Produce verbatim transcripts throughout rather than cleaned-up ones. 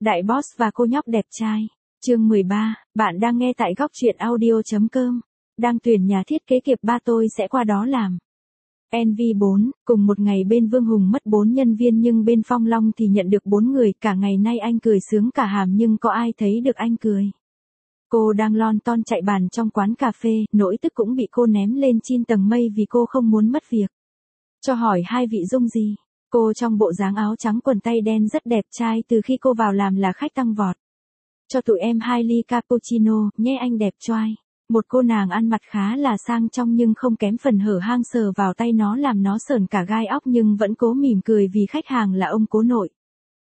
Đại boss và cô nhóc đẹp trai. Chương mười ba, bạn đang nghe tại góc truyện audio.com. Đang tuyển nhà thiết kế kiệp ba tôi sẽ qua đó làm. en vê bốn, cùng một ngày bên Vương Hùng mất bốn nhân viên nhưng bên Phong Long thì nhận được bốn người, cả ngày nay anh cười sướng cả hàm nhưng có ai thấy được anh cười. Cô đang lon ton chạy bàn trong quán cà phê, nỗi tức cũng bị cô ném lên trên tầng mây vì cô không muốn mất việc. Cho hỏi hai vị Dung gì? Cô trong bộ dáng áo trắng quần tay đen rất đẹp trai, từ khi cô vào làm là khách tăng vọt. Cho tụi em hai ly cappuccino, nhé anh đẹp trai. Một cô nàng ăn mặc khá là sang trọng nhưng không kém phần hở hang sờ vào tay nó làm nó sởn cả gai óc nhưng vẫn cố mỉm cười vì khách hàng là ông cố nội.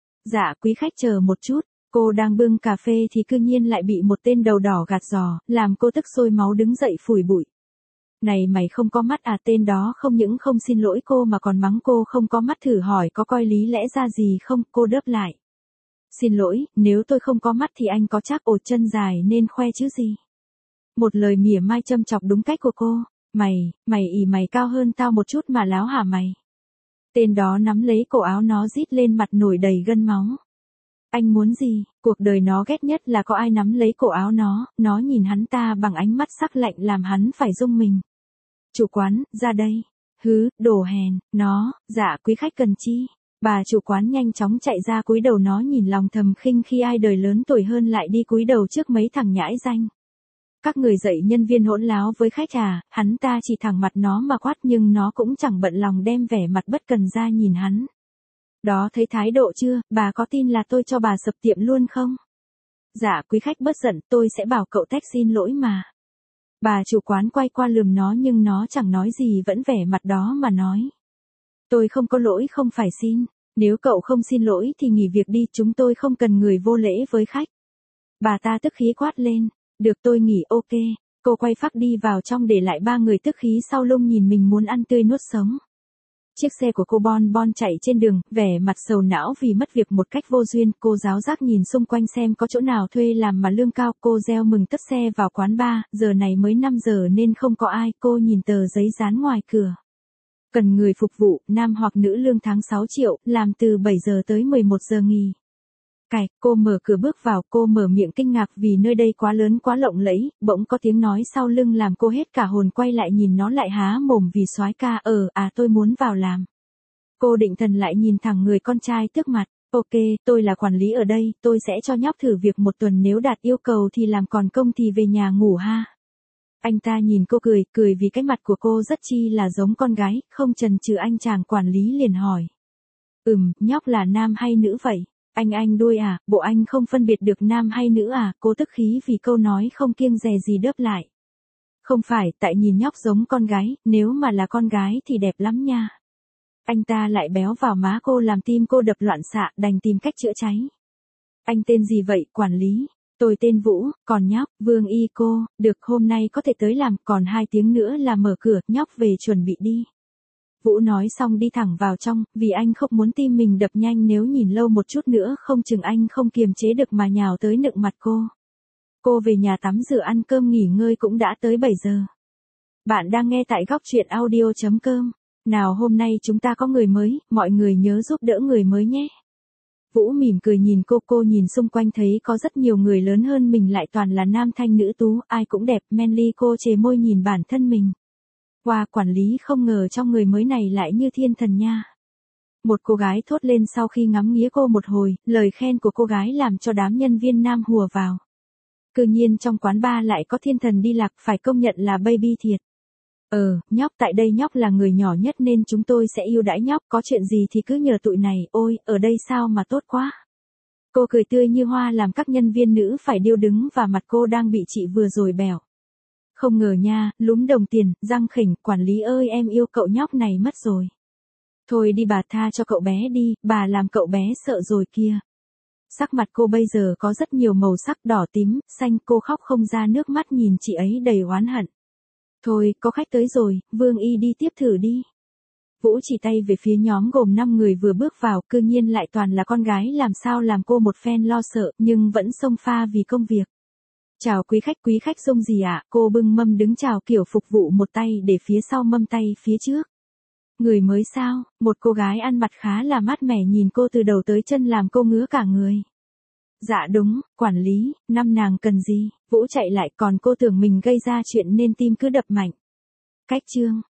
Dạ quý khách chờ một chút, cô đang bưng cà phê thì cư nhiên lại bị một tên đầu đỏ gạt giò, làm cô tức sôi máu đứng dậy phủi bụi. Này mày không có mắt à? Tên đó không những không xin lỗi cô mà còn mắng cô không có mắt, thử hỏi có coi lý lẽ ra gì không, cô đớp lại. Xin lỗi, nếu tôi không có mắt thì anh có chắc ột chân dài nên khoe chứ gì. Một lời mỉa mai châm chọc đúng cách của cô. Mày, mày ỉ mày cao hơn tao một chút mà láo hả mày? Tên đó nắm lấy cổ áo nó rít lên mặt nổi đầy gân máu. Anh muốn gì? Cuộc đời nó ghét nhất là có ai nắm lấy cổ áo nó, nó nhìn hắn ta bằng ánh mắt sắc lạnh làm hắn phải rung mình. Chủ quán, ra đây. Hứ, đồ hèn, nó, dạ quý khách cần chi? Bà chủ quán nhanh chóng chạy ra cúi đầu, nó nhìn lòng thầm khinh khi ai đời lớn tuổi hơn lại đi cúi đầu trước mấy thằng nhãi danh. Các người dạy nhân viên hỗn láo với khách à? Hắn ta chỉ thẳng mặt nó mà quát nhưng nó cũng chẳng bận lòng đem vẻ mặt bất cần ra nhìn hắn. Đó thấy thái độ chưa, bà có tin là tôi cho bà sập tiệm luôn không? Dạ quý khách bớt giận, tôi sẽ bảo cậu tech xin lỗi mà. Bà chủ quán quay qua lườm nó nhưng nó chẳng nói gì, vẫn vẻ mặt đó mà nói. Tôi không có lỗi không phải xin, nếu cậu không xin lỗi thì nghỉ việc đi, chúng tôi không cần người vô lễ với khách. Bà ta tức khí quát lên, được tôi nghỉ ok, cô quay phác đi vào trong để lại ba người tức khí sau lưng nhìn mình muốn ăn tươi nuốt sống. Chiếc xe của cô bon bon chạy trên đường, vẻ mặt sầu não vì mất việc một cách vô duyên, cô giáo giác nhìn xung quanh xem có chỗ nào thuê làm mà lương cao, cô reo mừng tất xe vào quán bar, giờ này mới năm giờ nên không có ai, cô nhìn tờ giấy dán ngoài cửa. Cần người phục vụ, nam hoặc nữ, lương tháng sáu triệu, làm từ bảy giờ tới mười một giờ nghỉ. Cạch, cô mở cửa bước vào, cô mở miệng kinh ngạc vì nơi đây quá lớn quá lộng lẫy, bỗng có tiếng nói sau lưng làm cô hết cả hồn, quay lại nhìn nó lại há mồm vì soái ca, ờ, à tôi muốn vào làm. Cô định thần lại nhìn thẳng người con trai trước mặt, ok, tôi là quản lý ở đây, tôi sẽ cho nhóc thử việc một tuần, nếu đạt yêu cầu thì làm, còn công thì về nhà ngủ ha. Anh ta nhìn cô cười, cười vì cái mặt của cô rất chi là giống con gái, không chần chừ anh chàng quản lý liền hỏi. Ừm, nhóc là nam hay nữ vậy? Anh anh đuôi à, bộ anh không phân biệt được nam hay nữ à? Cô tức khí vì câu nói không kiêng dè gì đớp lại. Không phải, tại nhìn nhóc giống con gái, nếu mà là con gái thì đẹp lắm nha. Anh ta lại béo vào má cô làm tim cô đập loạn xạ, đành tìm cách chữa cháy. Anh tên gì vậy, quản lý? Tôi tên Vũ, còn nhóc, Vương Y cô, được hôm nay có thể tới làm, còn hai tiếng nữa là mở cửa, nhóc về chuẩn bị đi. Vũ nói xong đi thẳng vào trong, vì anh không muốn tim mình đập nhanh, nếu nhìn lâu một chút nữa không chừng anh không kiềm chế được mà nhào tới nựng mặt cô. Cô về nhà tắm rửa ăn cơm nghỉ ngơi cũng đã tới bảy giờ. Bạn đang nghe tại góc truyện audio.com. Nào hôm nay chúng ta có người mới, mọi người nhớ giúp đỡ người mới nhé. Vũ mỉm cười nhìn cô, cô nhìn xung quanh thấy có rất nhiều người lớn hơn mình, lại toàn là nam thanh nữ tú, ai cũng đẹp, manly, cô chề môi nhìn bản thân mình. Wow, quản lý không ngờ trong người mới này lại như thiên thần nha. Một cô gái thốt lên sau khi ngắm nghía cô một hồi, lời khen của cô gái làm cho đám nhân viên nam hùa vào. Cứ nhiên trong quán bar lại có thiên thần đi lạc, phải công nhận là baby thiệt. Ờ, nhóc tại đây nhóc là người nhỏ nhất nên chúng tôi sẽ ưu đãi nhóc, có chuyện gì thì cứ nhờ tụi này, ôi, ở đây sao mà tốt quá. Cô cười tươi như hoa làm các nhân viên nữ phải điêu đứng và mặt cô đang bị chị vừa rồi bẻo. Không ngờ nha, lúm đồng tiền, răng khỉnh, quản lý ơi em yêu cậu nhóc này mất rồi. Thôi đi bà, tha cho cậu bé đi, bà làm cậu bé sợ rồi kia. Sắc mặt cô bây giờ có rất nhiều màu sắc, đỏ tím, xanh, cô khóc không ra nước mắt nhìn chị ấy đầy oán hận. Thôi, có khách tới rồi, Vương Y đi tiếp thử đi. Vũ chỉ tay về phía nhóm gồm năm người vừa bước vào, cư nhiên lại toàn là con gái, làm sao làm cô một phen lo sợ, nhưng vẫn xông pha vì công việc. Chào quý khách, quý khách Dung gì ạ? À? Cô bưng mâm đứng chào kiểu phục vụ, một tay để phía sau mâm tay phía trước. Người mới sao? Một cô gái ăn mặc khá là mát mẻ nhìn cô từ đầu tới chân làm cô ngứa cả người. Dạ đúng, quản lý, năm nàng cần gì, Vũ chạy lại còn cô tưởng mình gây ra chuyện nên tim cứ đập mạnh. Cách chương.